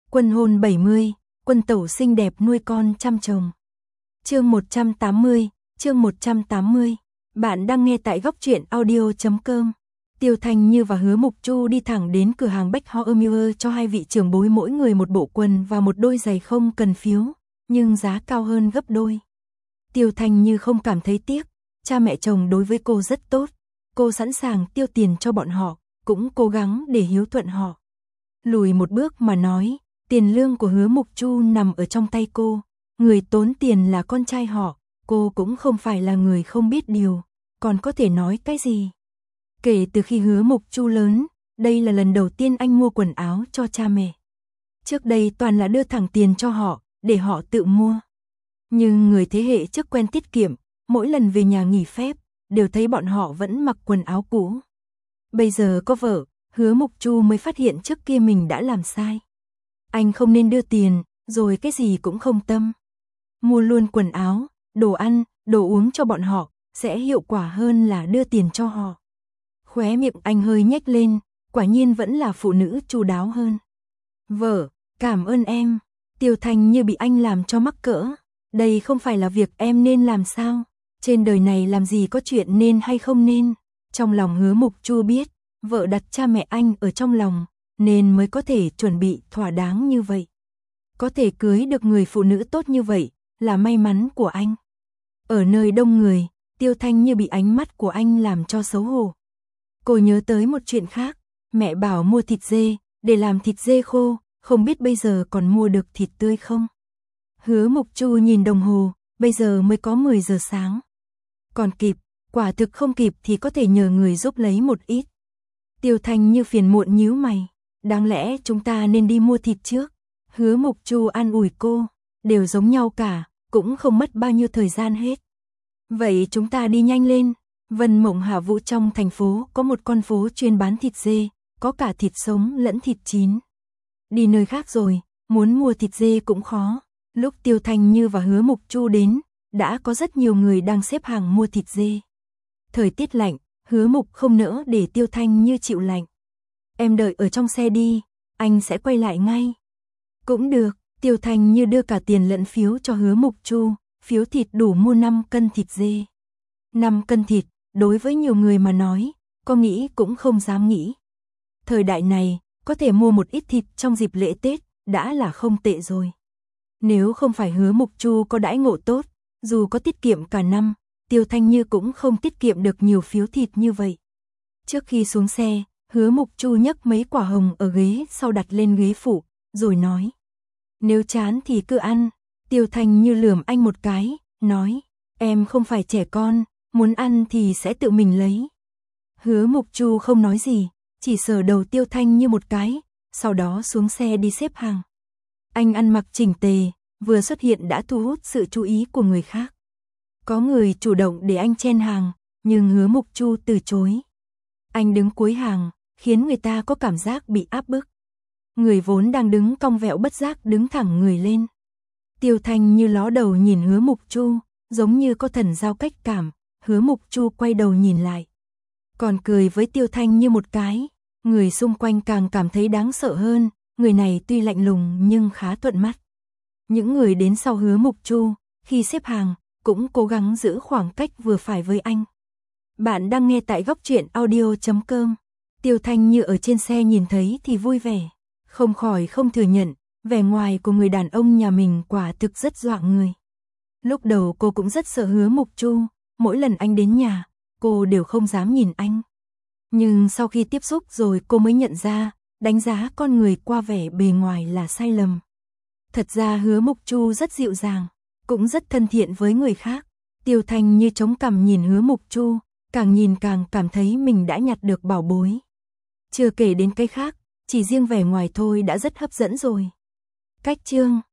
Quân hôn 70, quân tẩu xinh đẹp nuôi con chăm chồng. Chương 180, chương 180. Bạn đang nghe tại góc truyện audio.com. Tiêu Thanh Như và Hứa Mục Chu đi thẳng đến cửa hàng Bách Ho Ermier cho hai vị trưởng bối mỗi người một bộ quần và một đôi giày không cần phiếu, nhưng giá cao hơn gấp đôi. Tiêu Thanh Như không cảm thấy tiếc, cha mẹ chồng đối với cô rất tốt, cô sẵn sàng tiêu tiền cho bọn họ, cũng cố gắng để hiếu thuận họ. Lùi một bước mà nói, tiền lương của Hứa Mục Chu nằm ở trong tay cô, người tốn tiền là con trai họ, cô cũng không phải là người không biết điều, còn có thể nói cái gì. Kể từ khi Hứa Mục Chu lớn, đây là lần đầu tiên anh mua quần áo cho cha mẹ. Trước đây toàn là đưa thẳng tiền cho họ, để họ tự mua. Nhưng người thế hệ trước quen tiết kiệm, mỗi lần về nhà nghỉ phép, đều thấy bọn họ vẫn mặc quần áo cũ. Bây giờ có vợ, Hứa Mục Chu mới phát hiện trước kia mình đã làm sai. Anh không nên đưa tiền, rồi cái gì cũng không tâm. Mua luôn quần áo, đồ ăn, đồ uống cho bọn họ, sẽ hiệu quả hơn là đưa tiền cho họ. Khóe miệng anh hơi nhếch lên, quả nhiên vẫn là phụ nữ chu đáo hơn. Vợ, cảm ơn em. Tiêu Thanh Như bị anh làm cho mắc cỡ. Đây không phải là việc em nên làm sao? Trên đời này làm gì có chuyện nên hay không nên? Trong lòng Hứa Mục Chu biết, vợ đặt cha mẹ anh ở trong lòng, nên mới có thể chuẩn bị thỏa đáng như vậy. Có thể cưới được người phụ nữ tốt như vậy, là may mắn của anh. Ở nơi đông người, Tiêu Thanh Như bị ánh mắt của anh làm cho xấu hổ. Cô nhớ tới một chuyện khác, mẹ bảo mua thịt dê, để làm thịt dê khô, không biết bây giờ còn mua được thịt tươi không? Hứa Mục Chu nhìn đồng hồ, bây giờ mới có 10 giờ sáng. Còn kịp, quả thực không kịp thì có thể nhờ người giúp lấy một ít. Tiêu Thanh Như phiền muộn nhíu mày, đáng lẽ chúng ta nên đi mua thịt trước. Hứa Mục Chu an ủi cô, đều giống nhau cả, cũng không mất bao nhiêu thời gian hết. Vậy chúng ta đi nhanh lên. Vân Mộng Hạ Vũ trong thành phố có một con phố chuyên bán thịt dê, có cả thịt sống lẫn thịt chín. Đi nơi khác rồi, muốn mua thịt dê cũng khó. Lúc Tiêu Thanh Như và Hứa Mục Chu đến, đã có rất nhiều người đang xếp hàng mua thịt dê. Thời tiết lạnh, Hứa Mục không nỡ để Tiêu Thanh Như chịu lạnh. Em đợi ở trong xe đi, anh sẽ quay lại ngay. Cũng được, Tiêu Thanh Như đưa cả tiền lẫn phiếu cho Hứa Mục Chu, phiếu thịt đủ mua 5 cân thịt dê. 5 cân thịt, đối với nhiều người mà nói, có nghĩ cũng không dám nghĩ. Thời đại này, có thể mua một ít thịt trong dịp lễ Tết, đã là không tệ rồi. Nếu không phải Hứa Mục Chu có đãi ngộ tốt, dù có tiết kiệm cả năm, Tiêu Thanh Như cũng không tiết kiệm được nhiều phiếu thịt như vậy. Trước khi xuống xe, Hứa Mục Chu nhấc mấy quả hồng ở ghế sau đặt lên ghế phụ, rồi nói. Nếu chán thì cứ ăn. Tiêu Thanh Như lườm anh một cái, nói. Em không phải trẻ con, muốn ăn thì sẽ tự mình lấy. Hứa Mục Chu không nói gì, chỉ sờ đầu Tiêu Thanh Như một cái, sau đó xuống xe đi xếp hàng. Anh ăn mặc chỉnh tề, vừa xuất hiện đã thu hút sự chú ý của người khác. Có người chủ động để anh chen hàng, nhưng Hứa Mục Chu từ chối. Anh đứng cuối hàng, khiến người ta có cảm giác bị áp bức. Người vốn đang đứng cong vẹo bất giác đứng thẳng người lên. Tiêu Thanh Như ló đầu nhìn Hứa Mục Chu, giống như có thần giao cách cảm. Hứa Mục Chu quay đầu nhìn lại, còn cười với Tiêu Thanh Như một cái. Người xung quanh càng cảm thấy đáng sợ hơn, người này tuy lạnh lùng nhưng khá thuận mắt. Những người đến sau Hứa Mục Chu, khi xếp hàng, cũng cố gắng giữ khoảng cách vừa phải với anh. Bạn đang nghe tại góc truyện audio.com. Tiêu Thanh Như ở trên xe nhìn thấy thì vui vẻ, không khỏi không thừa nhận, vẻ ngoài của người đàn ông nhà mình quả thực rất dọa người. Lúc đầu cô cũng rất sợ Hứa Mục Chu, mỗi lần anh đến nhà, cô đều không dám nhìn anh. Nhưng sau khi tiếp xúc rồi cô mới nhận ra, đánh giá con người qua vẻ bề ngoài là sai lầm. Thật ra Hứa Mục Chu rất dịu dàng, cũng rất thân thiện với người khác. Tiêu Thanh Như chống cằm nhìn Hứa Mục Chu, càng nhìn càng cảm thấy mình đã nhặt được bảo bối. Chưa kể đến cái khác, chỉ riêng vẻ ngoài thôi đã rất hấp dẫn rồi. Cách chương